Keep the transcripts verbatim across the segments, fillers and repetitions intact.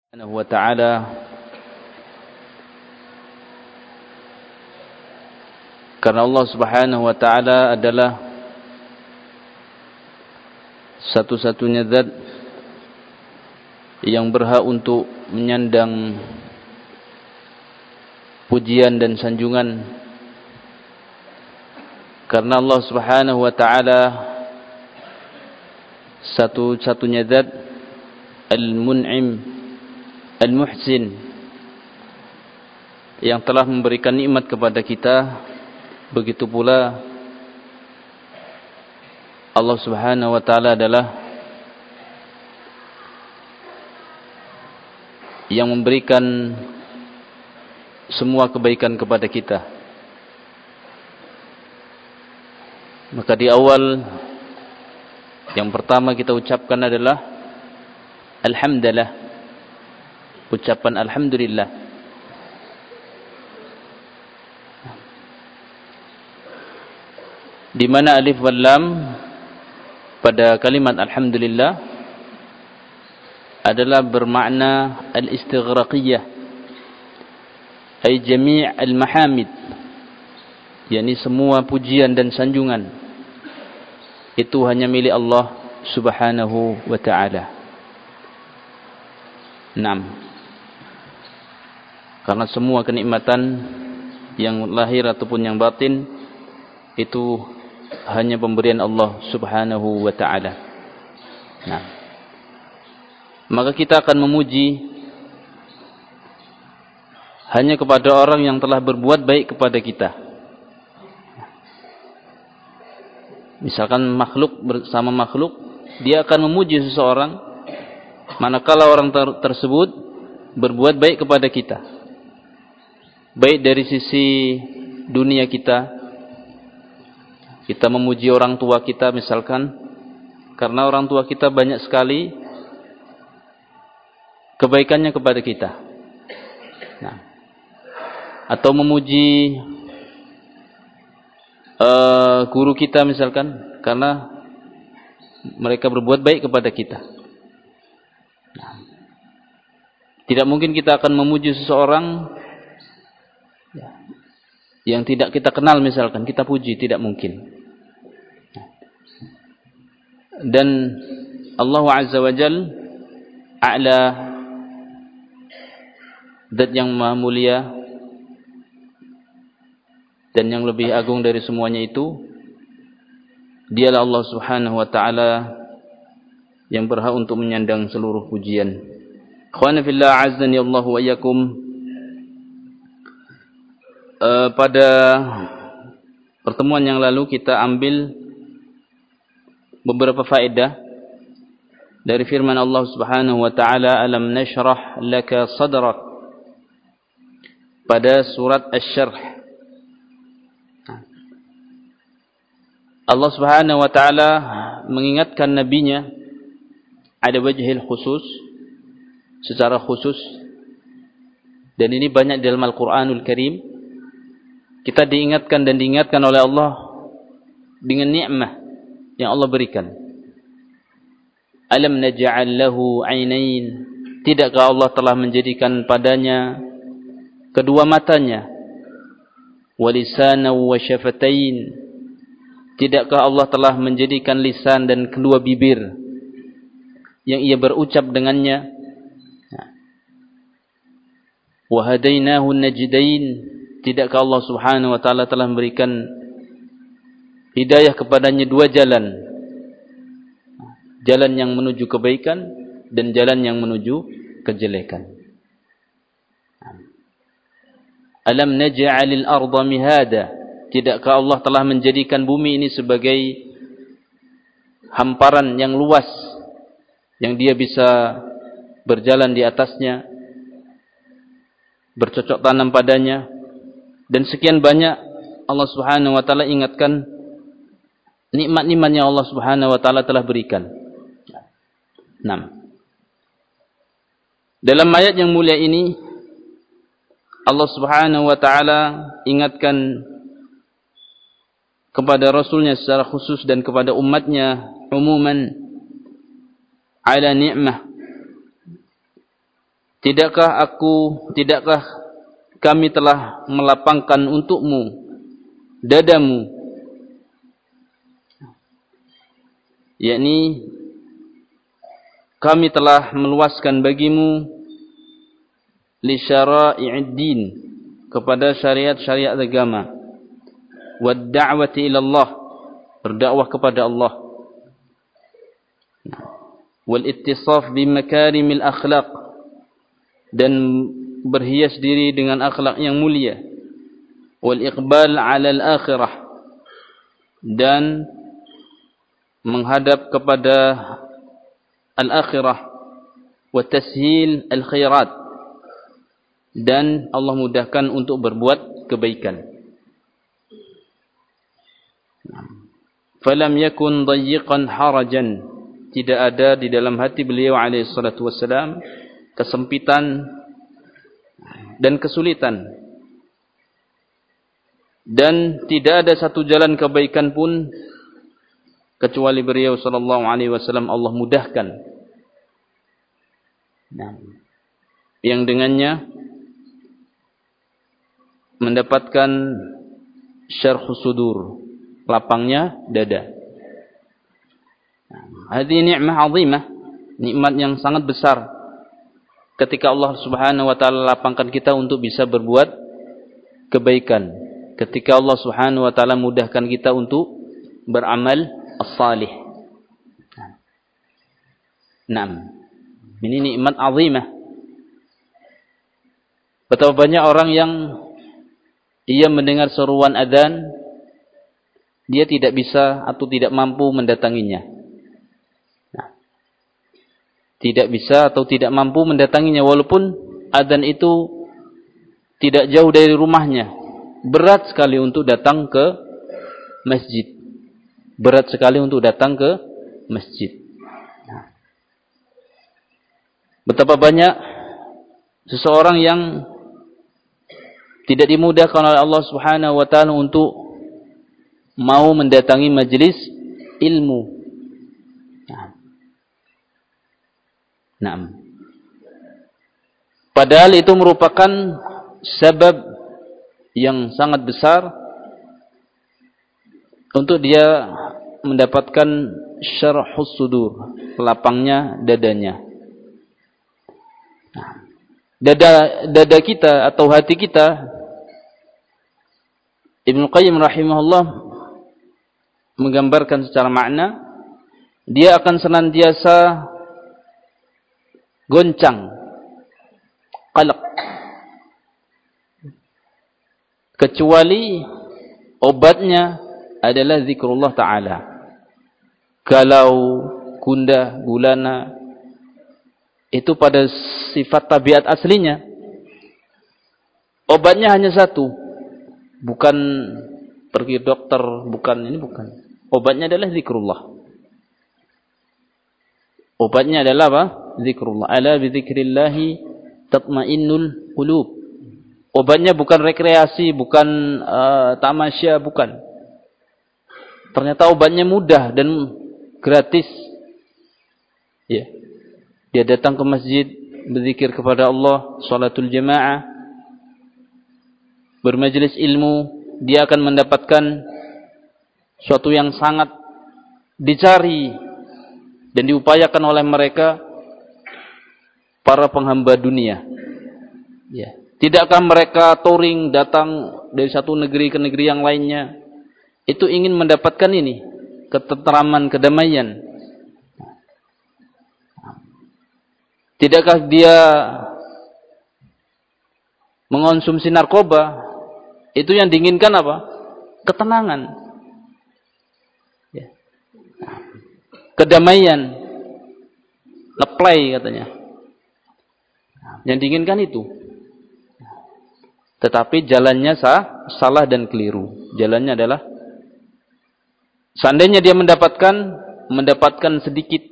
Subhanahu wa ta'ala karena Allah Subhanahu wa ta'ala adalah satu-satunya zat yang berhak untuk menyandang pujian dan sanjungan, karena Allah Subhanahu wa ta'ala satu-satunya zat Al-Mun'im Al-Muhsin yang telah memberikan nikmat kepada kita. Begitu pula Allah Subhanahu wa ta'ala adalah yang memberikan semua kebaikan kepada kita. Maka di awal yang pertama kita ucapkan adalah Alhamdulillah, ucapan Alhamdulillah. Di mana alif wal lam pada kalimat Alhamdulillah adalah bermakna al-istighraqiyah, ay jami' al-mahamid, yakni semua pujian dan sanjungan itu hanya milik Allah Subhanahu wa ta'ala. Naam. Karena semua kenikmatan yang lahir ataupun yang batin itu hanya pemberian Allah Subhanahu wa ta'ala. Nah, maka kita akan memuji hanya kepada orang yang telah berbuat baik kepada kita. Misalkan makhluk bersama makhluk, dia akan memuji seseorang manakala orang ter tersebut berbuat baik kepada kita, baik dari sisi dunia kita, kita memuji orang tua kita misalkan, karena orang tua kita banyak sekali kebaikannya kepada kita. Nah, atau memuji uh, guru kita misalkan, karena mereka berbuat baik kepada kita. Nah, tidak mungkin kita akan memuji seseorang yang tidak kita kenal misalkan, kita puji, tidak mungkin. Dan Allah Azza wa Jal a'la, zat yang maha mulia dan yang lebih agung dari semuanya itu, dialah Allah Subhanahu wa ta'ala yang berhak untuk menyandang seluruh pujian. Ikhwana fillah, azzani Allah wa iyyakum. Uh, pada pertemuan yang lalu kita ambil beberapa faedah dari firman Allah Subhanahu wa ta'ala, alam nashrah laka sadrak, pada surat Asy-Syarh. Allah Subhanahu wa ta'ala mengingatkan nabinya ada wajhil khusus, secara khusus, dan ini banyak dalam Al-Quranul Karim. Kita diingatkan dan diingatkan oleh Allah dengan nikmat yang Allah berikan. Alam naj'al lahu 'ainain, tidakkah Allah telah menjadikan padanya kedua matanya, wa lisanan wa syafatain, tidakkah Allah telah menjadikan lisan dan kedua bibir yang ia berucap dengannya. Wa hadainahu najdain, tidakkah Allah Subhanahu wa ta'ala telah memberikan hidayah kepadanya dua jalan, jalan yang menuju kebaikan dan jalan yang menuju kejelekan. Alam naj'alil arda mihada, tidakkah Allah telah menjadikan bumi ini sebagai hamparan yang luas yang dia bisa berjalan di atasnya, bercocok tanam padanya, dan sekian banyak Allah Subhanahu wa ta'ala ingatkan nikmat-nikmat yang Allah Subhanahu wa ta'ala telah berikan. enam. Dalam ayat yang mulia ini Allah Subhanahu wa ta'ala ingatkan kepada Rasulnya secara khusus dan kepada umatnya umuman ala ni'mah, Tidakkah aku, tidakkah kami telah melapangkan untukmu dadamu, yakni kami telah meluaskan bagimu li syara'i'id din, kepada syariat-syariat agama, wad da'wati ila Allah, berdakwah kepada Allah, wal ittisaf bi makarimil akhlaq, dan berhias diri dengan akhlak yang mulia, wal iqbal 'ala al akhirah, dan menghadap kepada al akhirah, wa tashil al khairat, dan Allah mudahkan untuk berbuat kebaikan. Falam yakun dayyiqan harajan, tidak ada di dalam hati beliau alaihi salatu wassalam kesempitan dan kesulitan, dan tidak ada satu jalan kebaikan pun kecuali beliau sallallahu alaihi wasallam Allah mudahkan, nah, yang dengannya mendapatkan syarhus sudur, lapangnya dada. Hadhihi ni'mah 'azimah, nikmat yang sangat besar ketika Allah Subhanahu wa taala lapangkan kita untuk bisa berbuat kebaikan, ketika Allah Subhanahu wa taala mudahkan kita untuk beramal as-salih. Naam. Ini nikmat 'azimah. Betapa banyak orang yang ia mendengar seruan adzan, dia tidak bisa atau tidak mampu mendatanginya. Nah, tidak bisa atau tidak mampu mendatanginya walaupun adzan itu tidak jauh dari rumahnya. Berat sekali untuk datang ke masjid. Berat sekali untuk datang ke masjid. Nah, betapa banyak seseorang yang tidak dimudahkan oleh Allah Subhanahu wa taala untuk mau mendatangi majelis ilmu. Nah. Nah. Padahal itu merupakan sebab yang sangat besar untuk dia mendapatkan syarhus sudur, lapangnya dadanya. Nah. Dada dada kita atau hati kita, Ibnu Qayyim rahimahullah menggambarkan secara makna, dia akan senantiasa goncang, qalaq, kecuali obatnya adalah zikrullah ta'ala. Galau, gundah, gulana, itu pada sifat tabiat aslinya. Obatnya hanya satu, bukan pergi dokter, bukan ini, bukan. Obatnya adalah zikrullah. Obatnya adalah apa? Zikrullah. Ala bi dzikrillahi tatmainnul qulub. Obatnya bukan rekreasi, bukan uh, tamasya, bukan. Ternyata obatnya mudah dan gratis. Ya. Dia datang ke masjid, berzikir kepada Allah, salatul jamaah, bermajelis ilmu, dia akan mendapatkan suatu yang sangat dicari dan diupayakan oleh mereka para penghamba dunia. Ya. Tidakkah mereka touring datang dari satu negeri ke negeri yang lainnya, itu ingin mendapatkan ini, ketenteraman, kedamaian. Tidakkah dia mengonsumsi narkoba, itu yang diinginkan apa? Ketenangan, ya. Kedamaian, ngeplay katanya. Yang diinginkan itu. Tetapi jalannya sah, salah dan keliru. Jalannya adalah, seandainya dia mendapatkan mendapatkan sedikit,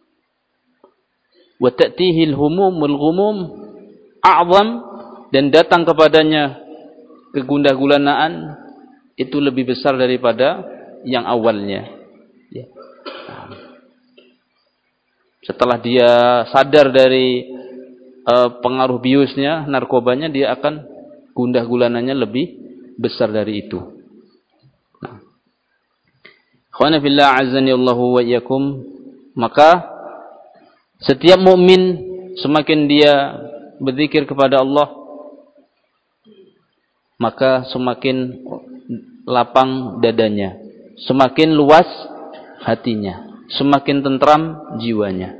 wa ta'tihil humumul ghumum a'zam, dan datang kepadanya kegundah gulanaan, itu lebih besar daripada yang awalnya. Ya. Setelah dia sadar dari uh, pengaruh biusnya, narkobanya, dia akan gundah gulananya lebih besar dari itu. Nah. Khana fillah azani Allahu wa iyyakum, maka setiap mukmin semakin dia berzikir kepada Allah, maka semakin lapang dadanya, semakin luas hatinya, semakin tentram jiwanya.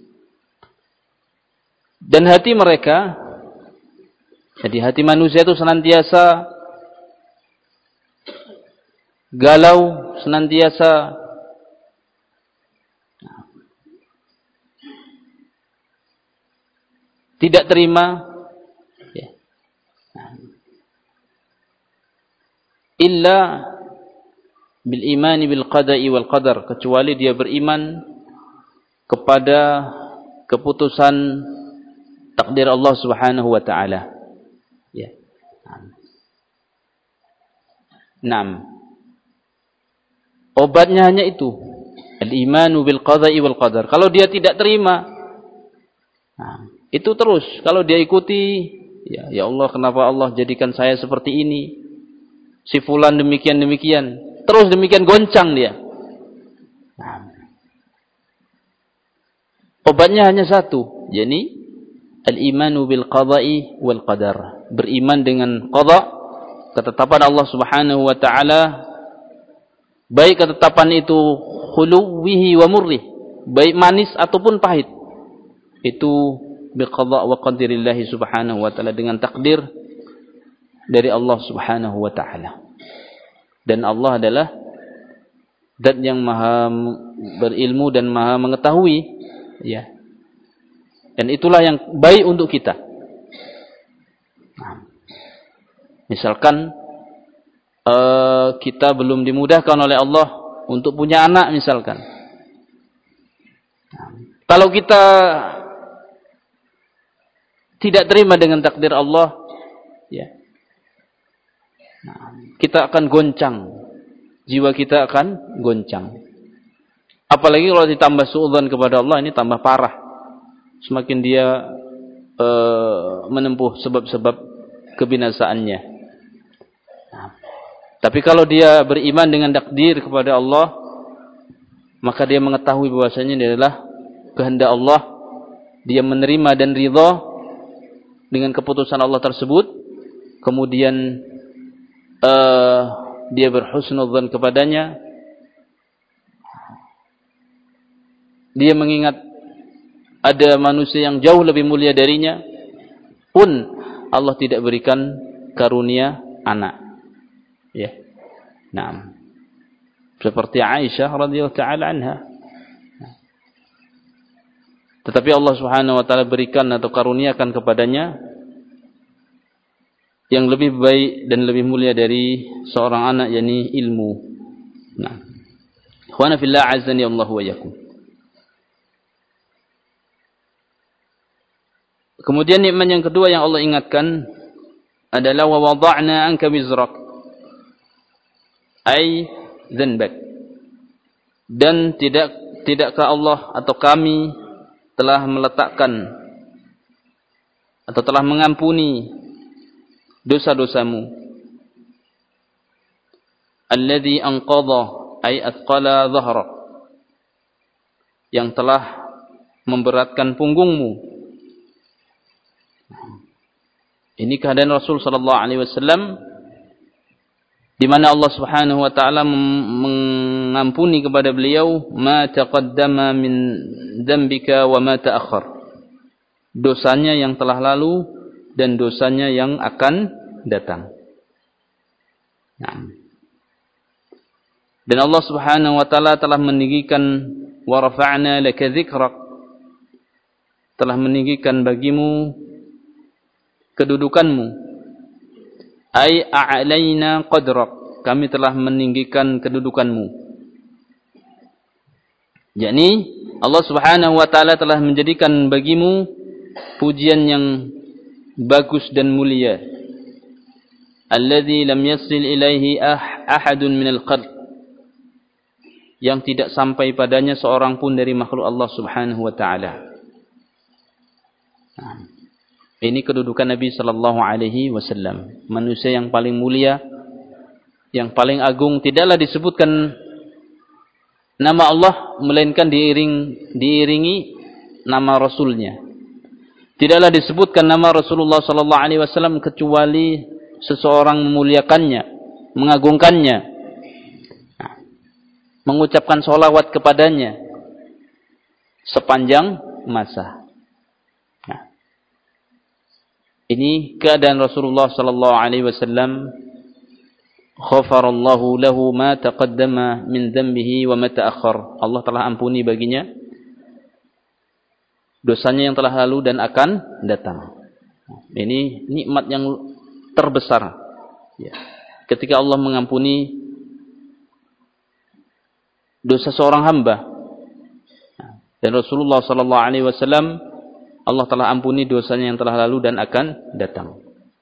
Dan hati mereka, jadi hati manusia itu senantiasa galau, senantiasa tidak terima, ya. Illa bil imani bil qada'i wal qadar, kecuali dia beriman kepada keputusan takdir Allah Subhanahu wa taala. Ya. Naam. Obatnya hanya itu, al-imanu bil qada'i wal qadar. Kalau dia tidak terima, nah, itu terus. Kalau dia ikuti, ya, ya Allah, kenapa Allah jadikan saya seperti ini? Si fulan demikian-demikian. Terus demikian goncang dia. Nah, obatnya hanya satu, yakni al-imanu bil qada'i wal qadar. Beriman dengan qada', ketetapan Allah Subhanahu wa taala, baik ketetapan itu khuluwihi wa murrih, baik manis ataupun pahit. Itu bi qada' wa qadrillah Subhanahu wa taala, dengan takdir dari Allah Subhanahu wa taala. Dan Allah adalah zat yang maha berilmu dan maha mengetahui, ya. Dan itulah yang baik untuk kita. Nah, misalkan uh, kita belum dimudahkan oleh Allah untuk punya anak misalkan. Nah, kalau kita tidak terima dengan takdir Allah, ya, nah, kita akan goncang, jiwa kita akan goncang. Apalagi kalau ditambah suudzon kepada Allah, ini tambah parah. Semakin dia e, menempuh sebab-sebab kebinasaannya. Nah, tapi kalau dia beriman dengan takdir kepada Allah, maka dia mengetahui bahwasanya ini adalah kehendak Allah. Dia menerima dan ridha dengan keputusan Allah tersebut. Kemudian Uh, dia berhusnudzan kepadanya, dia mengingat ada manusia yang jauh lebih mulia darinya, pun Allah tidak berikan karunia anak, ya. Nah, seperti Aisyah radhiyallahu taala anha. Tetapi Allah Subhanahu wa taala berikan atau karuniakan kepadanya yang lebih baik dan lebih mulia dari seorang anak, yakni ilmu. Nah, ikhwana fillah azani Allah wa iyyakum. Kemudian nikmat yang kedua yang Allah ingatkan adalah wa wada'na anka wizrak, ai dzanbak. Dan tidak tidakkah Allah atau kami telah meletakkan atau telah mengampuni dosa-dosamu, alladzi anqadha ay athqala dhahrak, yang telah memberatkan punggungmu. Ini keadaan Rasul sallallahu alaihi wasallam, di mana Allah Subhanahu wa taala mengampuni kepada beliau ma taqaddama min dzambika wa ma ta'akhkhar, dosanya yang telah lalu dan dosanya yang akan datang. Nah. Dan Allah Subhanahu wa taala telah meninggikan wa rafa'na laka dzikrak, telah meninggikan bagimu kedudukanmu. Ai a'laina qadrak, kami telah meninggikan kedudukanmu. Yakni Allah Subhanahu wa taala telah menjadikan bagimu pujian yang bagus dan mulia, alladzi lam yasil ilaihi ah, ahadun minal khalq, yang tidak sampai padanya seorang pun dari makhluk Allah Subhanahu wa taala. Ini kedudukan Nabi sallallahu alaihi wasallam, manusia yang paling mulia, yang paling agung. Tidaklah disebutkan nama Allah melainkan diiring, diiringi nama Rasulnya. Tidaklah disebutkan nama Rasulullah sallallahu alaihi wasallam kecuali seseorang memuliakannya, mengagungkannya, mengucapkan sholawat kepadanya sepanjang masa. Nah, ini keadaan Rasulullah sallallahu alaihi wasallam. Ghafarallahu lahu ma taqaddama min dhanbihi wa ma ta'akhkhar. Allah telah ampuni baginya dosanya yang telah lalu dan akan datang. Ini nikmat yang terbesar, ya, ketika Allah mengampuni dosa seorang hamba. Dan Rasulullah sallallahu alaihi wasallam, Allah telah ampuni dosanya yang telah lalu dan akan datang.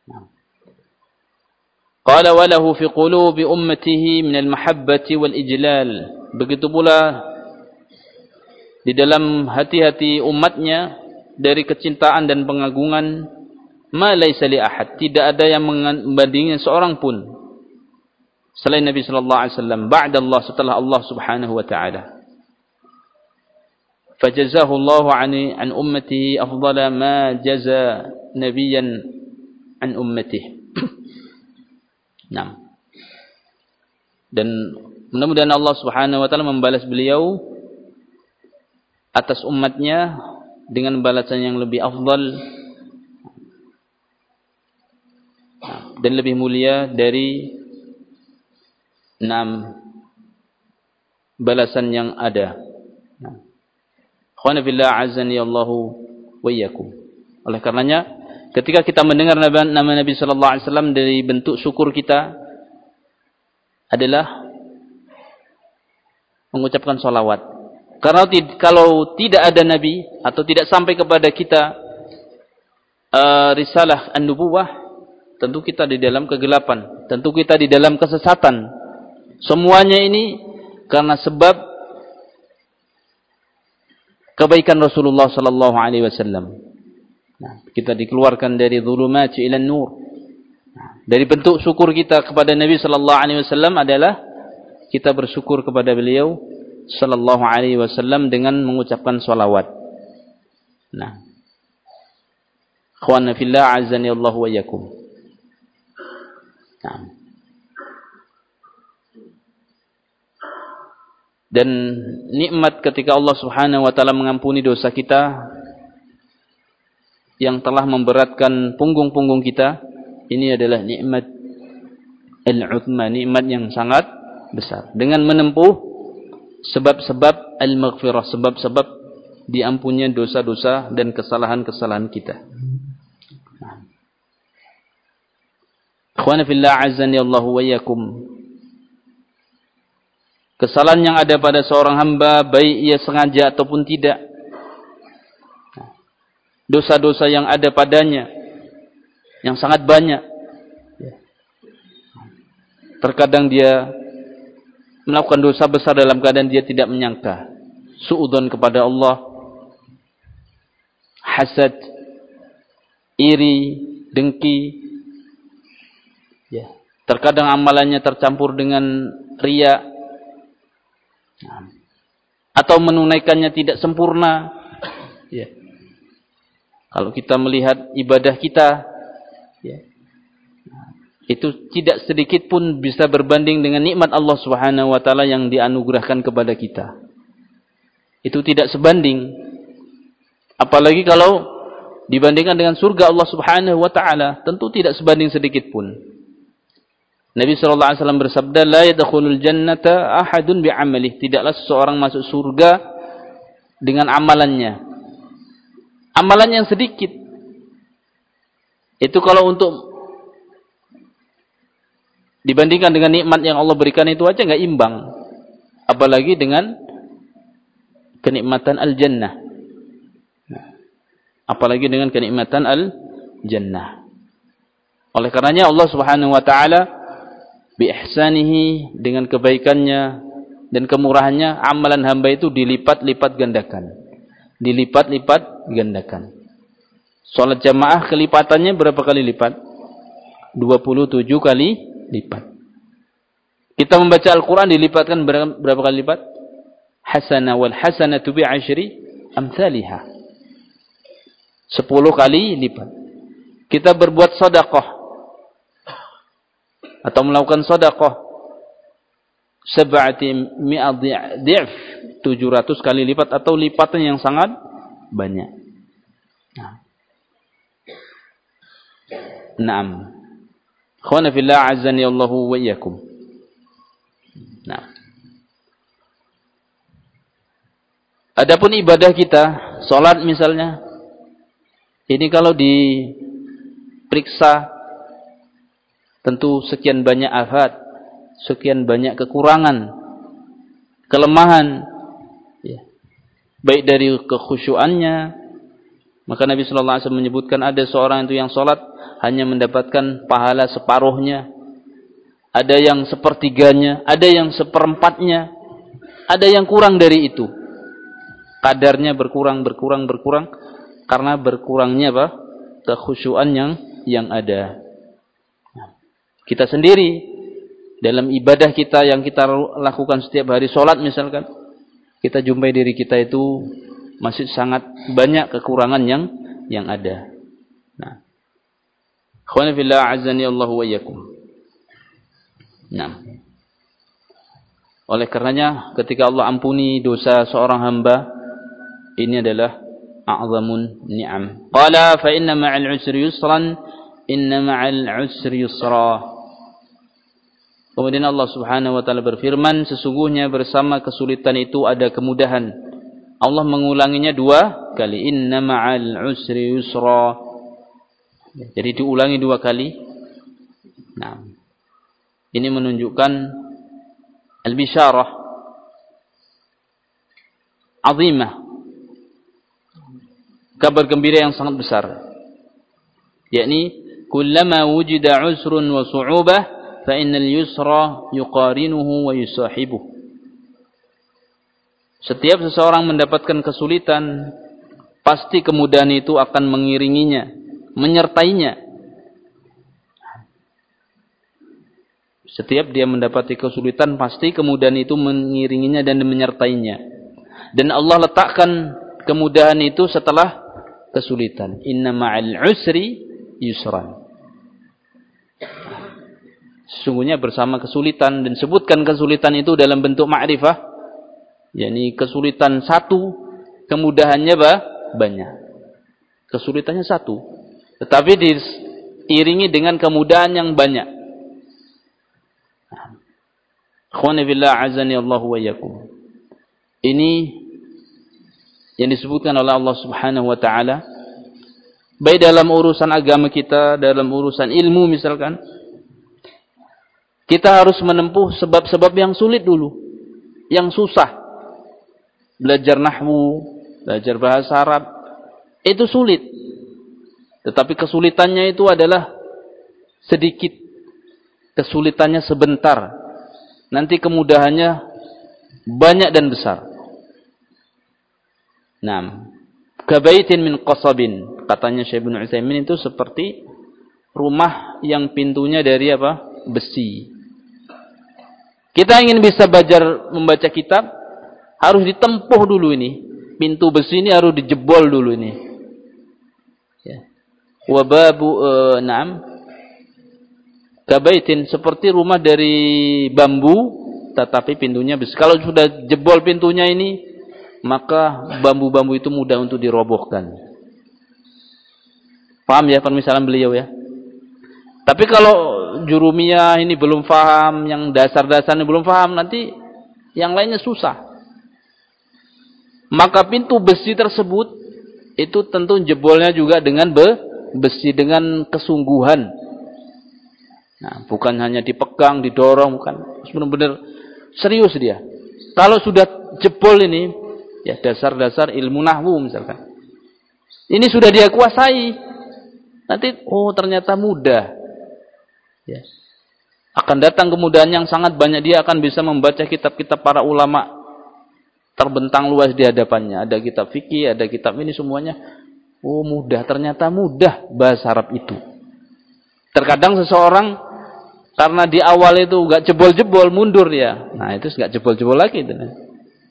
Qala wa lahu fi qulubi ummatihi min al-mahabbati wal ijlal. Begitu pula di dalam hati-hati umatnya dari kecintaan dan pengagungan, ma laisa li ahad, tidak ada yang membandingnya seorang pun selain Nabi sallallahu alaihi wasallam, ba'da Allah, setelah Allah Subhanahu wa taala. Fajazahu Allah an an ummatihi afdala ma jaza nabiyyan an ummatihi. Nah. Dan mudah-mudahan Allah Subhanahu wa taala membalas beliau atas umatnya dengan balasan yang lebih afdal dan lebih mulia dari enam balasan yang ada. Khwana fillah azani Allahu wa iyyakum. Oleh karenanya, ketika kita mendengar nama Nabi sallallahu alaihi wasallam, dari bentuk syukur kita adalah mengucapkan salawat. Karena kalau tidak ada Nabi atau tidak sampai kepada kita uh, risalah an-nubuwah, tentu kita di dalam kegelapan, tentu kita di dalam kesesatan. Semuanya ini karena sebab kebaikan Rasulullah sallallahu alaihi wasallam. Nah, kita dikeluarkan dari dhulumat ila nur. Nah, dari bentuk syukur kita kepada Nabi sallallahu alaihi wasallam adalah kita bersyukur kepada beliau sallallahu alaihi wasallam dengan mengucapkan salawat. Nah, ikhwana fillah azani Allah wa iyyakum. Nah. Dan nikmat ketika Allah Subhanahu wa taala mengampuni dosa kita yang telah memberatkan punggung-punggung kita, ini adalah nikmat al-'uzma, nikmat yang sangat besar. Dengan menempuh sebab-sebab al-maghfirah, sebab-sebab diampuninya dosa-dosa dan kesalahan-kesalahan kita. Ikhwana fillah azani Allah wa iyyakum. Kesalahan yang ada pada seorang hamba, baik ia sengaja ataupun tidak, dosa-dosa yang ada padanya yang sangat banyak, terkadang dia melakukan dosa besar dalam keadaan dia tidak menyangka, suudzon kepada Allah, hasad, iri, dengki, ya. Terkadang amalannya tercampur dengan riya, atau menunaikannya tidak sempurna, ya. Kalau kita melihat ibadah kita, ya, itu tidak sedikit pun bisa berbanding dengan nikmat Allah Subhanahu wa taala yang dianugerahkan kepada kita. Itu tidak sebanding. Apalagi kalau dibandingkan dengan surga Allah Subhanahu wa taala, tentu tidak sebanding sedikit pun. Nabi sallallahu alaihi wasallam bersabda, la yadkhulul jannata ahadun bi'amalih, tidaklah seseorang masuk surga dengan amalannya. Amalan yang sedikit. Itu kalau untuk dibandingkan dengan nikmat yang Allah berikan itu aja enggak imbang. Apalagi dengan kenikmatan al-jannah. Apalagi dengan kenikmatan al-jannah. Oleh karenanya Allah Subhanahu wa taala bi ihsanihi, dengan kebaikannya dan kemurahannya, amalan hamba itu dilipat-lipat gandakan. Dilipat-lipat gandakan. Salat jamaah kelipatannya berapa kali lipat? dua puluh tujuh kali lipat. Kita membaca Al-Quran dilipatkan berapa, berapa kali lipat? Hasanah wal hasanatu bi asyri amsalihah. sepuluh kali lipat. Kita berbuat sedekah atau melakukan sedekah sab'ati mi'ah dhi'f, tujuh ratus kali lipat atau lipatan yang sangat banyak. Nah. Naam. Khwana fillah azani Allahu wa iyyakum. Nah. Adapun ibadah kita, salat misalnya, ini kalau diperiksa tentu sekian banyak afat, sekian banyak kekurangan, kelemahan, ya. Baik dari kekhusyuannya. Maka Nabi sallallahu alaihi wasallam menyebutkan ada seorang itu yang salat hanya mendapatkan pahala separuhnya, ada yang sepertiganya, ada yang seperempatnya, ada yang kurang dari itu. Kadarnya berkurang, berkurang, berkurang karena berkurangnya apa? Kekhusyuan yang yang ada. Kita sendiri dalam ibadah kita yang kita lakukan setiap hari salat misalkan, kita jumpai diri kita itu masih sangat banyak kekurangan yang yang ada. Nah, khwana fillah azani Allahu wa iyyakum. Nah, oleh karenanya ketika Allah ampuni dosa seorang hamba, ini adalah a'zamun ni'am. Qala fa inna ma'al 'usri yusran, inna ma'al 'usri yusra. Kemudian Allah Subhanahu wa taala berfirman, sesungguhnya bersama kesulitan itu ada kemudahan. Allah mengulanginya dua kali, inna ma'al 'usri yusra. Jadi diulangi dua kali. Nah, ini menunjukkan al-bisyarah azimah, kabar gembira yang sangat besar, yakni kullama wujida 'usrun wa su'ubah fa innal yusra yuqarinuhu wa yusahibuh. Setiap seseorang mendapatkan kesulitan, pasti kemudahan itu akan mengiringinya, menyertainya. Setiap dia mendapati kesulitan, pasti kemudahan itu mengiringinya dan menyertainya. Dan Allah letakkan kemudahan itu setelah kesulitan. Inna ma'al 'usri yusran. Sesungguhnya bersama kesulitan, dan sebutkan kesulitan itu dalam bentuk ma'rifah, yakni kesulitan satu, kemudahannya bah, banyak. Kesulitannya satu, tetapi diiringi dengan kemudahan yang banyak. Akhwani billah azani Allah wa iyyakum. Ini yang disebutkan oleh Allah Subhanahu wa taala baik dalam urusan agama kita, dalam urusan ilmu misalkan. Kita harus menempuh sebab-sebab yang sulit dulu, yang susah. Belajar nahwu, belajar bahasa Arab, itu sulit. Tetapi kesulitannya itu adalah sedikit. Kesulitannya sebentar. Nanti kemudahannya banyak dan besar. Naam. Kabaitin min qasabin, katanya Syekh Ibnu Utsaimin, itu seperti rumah yang pintunya dari apa? Besi. Kita ingin bisa belajar membaca kitab, harus ditempuh dulu ini. Pintu besi ini harus dijebol dulu ini. Ya. Wa babu uh, na'am. Kabaitin, seperti rumah dari bambu, tetapi pintunya besi. Kalau sudah jebol pintunya ini, maka bambu-bambu itu mudah untuk dirobohkan. Paham ya permisalan beliau ya? Tapi kalau jurumiyah ini belum paham, yang dasar-dasarnya belum paham, nanti yang lainnya susah. Maka pintu besi tersebut itu tentu jebolnya juga dengan be, besi, dengan kesungguhan. Nah, bukan hanya dipegang, didorong, bukan. Benar-benar serius dia. Kalau sudah jebol ini, ya dasar-dasar ilmu nahwu misalkan, ini sudah dia kuasai, nanti oh ternyata mudah. Ya. Akan datang kemudahan yang sangat banyak, dia akan bisa membaca kitab-kitab para ulama terbentang luas di hadapannya. Ada kitab fikih, ada kitab ini, semuanya Oh mudah, ternyata mudah bahasa Arab itu. Terkadang seseorang karena di awal itu nggak jebol-jebol, mundur ya. Nah itu nggak jebol-jebol lagi itu. Nah.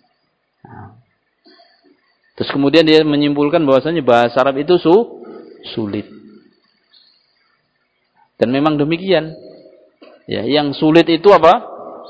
Terus kemudian dia menyimpulkan bahwasanya bahasa Arab itu su sulit. Dan memang demikian. Ya, yang sulit itu apa?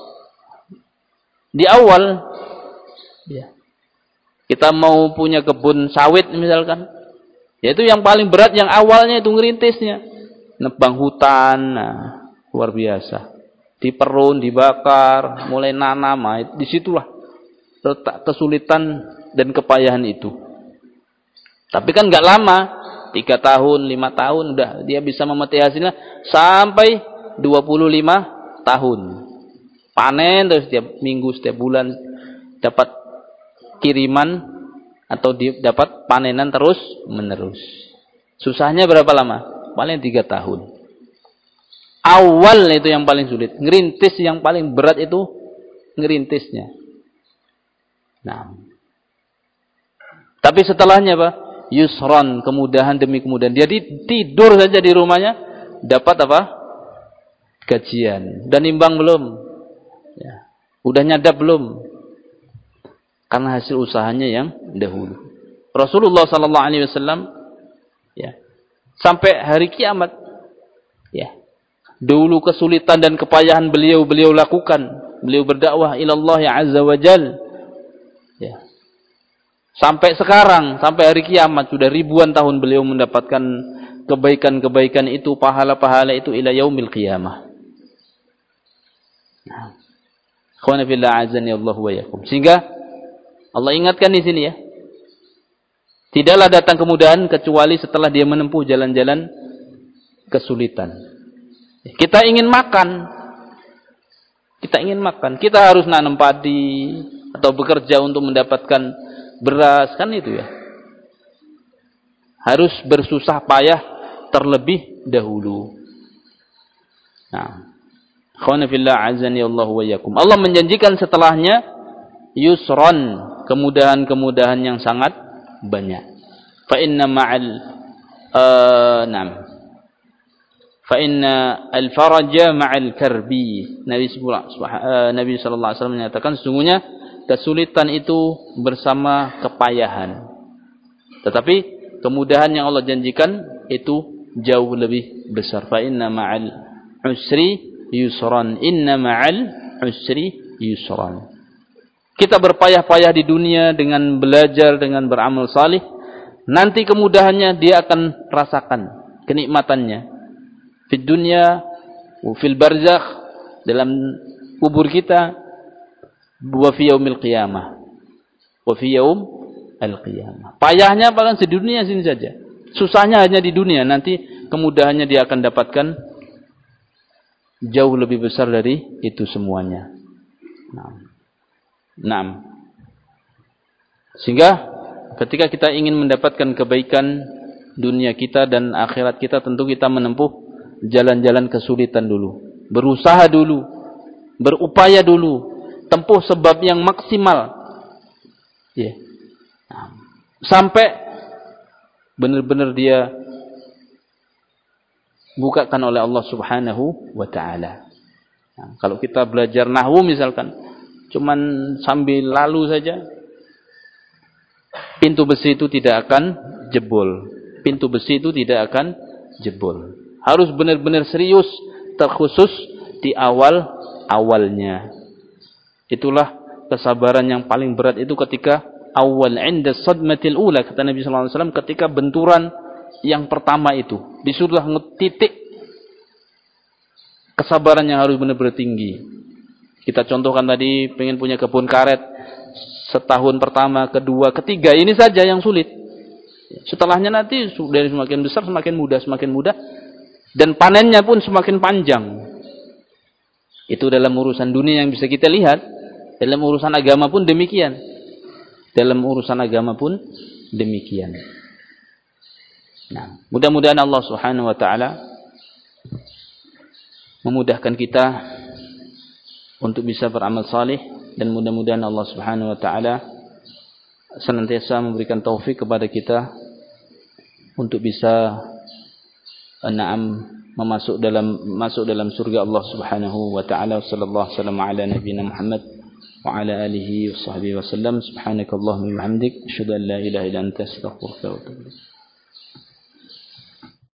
Di awal. Ya. Kita mau punya kebun sawit misalkan. Ya itu yang paling berat yang awalnya itu ngerintisnya. Nebang hutan, nah, luar biasa. Diperun, dibakar, mulai nanam, nah, disitulah letak kesulitan dan kepayahan itu. Tapi kan nggak lama, tiga tahun, lima tahun, udah dia bisa memetik hasilnya sampai dua puluh lima tahun. Panen terus setiap minggu, setiap bulan dapat kiriman atau di, dapat panenan terus menerus. Susahnya berapa lama? Paling tiga tahun. Awal itu yang paling sulit. Ngerintis yang paling berat itu ngerintisnya. Nah. Tapi setelahnya apa? Yusron, kemudahan demi kemudahan. Dia tidur saja di rumahnya dapat apa? Gajian. Dan imbang belum? Ya. Udah nyadap belum? Karena hasil usahanya yang dahulu. Rasulullah sallallahu alaihi wasallam ya, sampai hari kiamat ya. Dulu kesulitan dan kepayahan beliau beliau lakukan. Beliau berdakwah ila Allah azza wa jal. Ya. Sampai sekarang, sampai hari kiamat sudah ribuan tahun beliau mendapatkan kebaikan-kebaikan itu, pahala-pahala itu ila yaumil qiyamah. Nah. Khawna fillah azani Allah wa yakum. Sehingga Allah ingatkan di sini ya. Tidaklah datang kemudahan kecuali setelah dia menempuh jalan-jalan kesulitan. Kita ingin makan. Kita ingin makan. Kita harus nanam padi atau bekerja untuk mendapatkan beras, kan itu ya. Harus bersusah payah terlebih dahulu. Nah, khawna fillah azani Allah wa yakum. Allah menjanjikan setelahnya yusron, kemudahan-kemudahan yang sangat banyak. Fa inna ma'al uh, nam. Fa inna al-faraja ma'al karbi. Nabi uh, Nabi sallallahu alaihi wasallam menyatakan sesungguhnya kesulitan itu bersama kepayahan. Tetapi kemudahan yang Allah janjikan itu jauh lebih besar. Fa inna ma'al usri yusran. Inna ma'al usri yusran. Kita berpayah-payah di dunia dengan belajar, dengan beramal salih. Nanti kemudahannya dia akan rasakan kenikmatannya. Di dunia, fil barzakh, dalam kubur kita, wa fi yaumil qiyamah. Wa fi yaum al-qiyamah. Payahnya paling di dunia sini saja. Susahnya hanya di dunia. Nanti kemudahannya dia akan dapatkan jauh lebih besar dari itu semuanya. Nah. Naam. Sehingga ketika kita ingin mendapatkan kebaikan dunia kita dan akhirat kita, tentu kita menempuh jalan-jalan kesulitan dulu. Berusaha dulu. Berupaya dulu. Tempuh sebab yang maksimal. Ya. Yeah. Sampai benar-benar dia bukakan oleh Allah Subhanahu wa taala. Nah, kalau kita belajar nahwu misalkan, cuman sambil lalu saja, pintu besi itu tidak akan jebol. Pintu besi itu tidak akan jebol. Harus benar-benar serius, terkhusus di awal-awalnya. Itulah kesabaran yang paling berat itu ketika awal, inda sadmatil ula, kata Nabi sallallahu alaihi wasallam, ketika benturan yang pertama itu. Disuruh ngetitik kesabaran yang harus benar-benar tinggi. Kita contohkan tadi, pengen punya kebun karet setahun pertama, kedua, ketiga, ini saja yang sulit. Setelahnya nanti dari semakin besar semakin mudah, semakin mudah, dan panennya pun semakin panjang. Itu dalam urusan dunia yang bisa kita lihat. Dalam urusan agama pun demikian. Dalam urusan agama pun demikian. Nah, mudah-mudahan Allah Subhanahu wa taala memudahkan kita untuk bisa beramal salih, dan mudah-mudahan Allah Subhanahu wa taala senantiasa memberikan taufik kepada kita untuk bisa na'am memasuk dalam masuk dalam surga Allah Subhanahu wa taala. Sallallahu alaihi wasallam ala nabiyina Muhammad wa ala alihi washabbihi wasallam. Subhanakallahumma wa bihamdik asyhadu an la ilaha illa anta astaghfiruka wa atubu ilaik.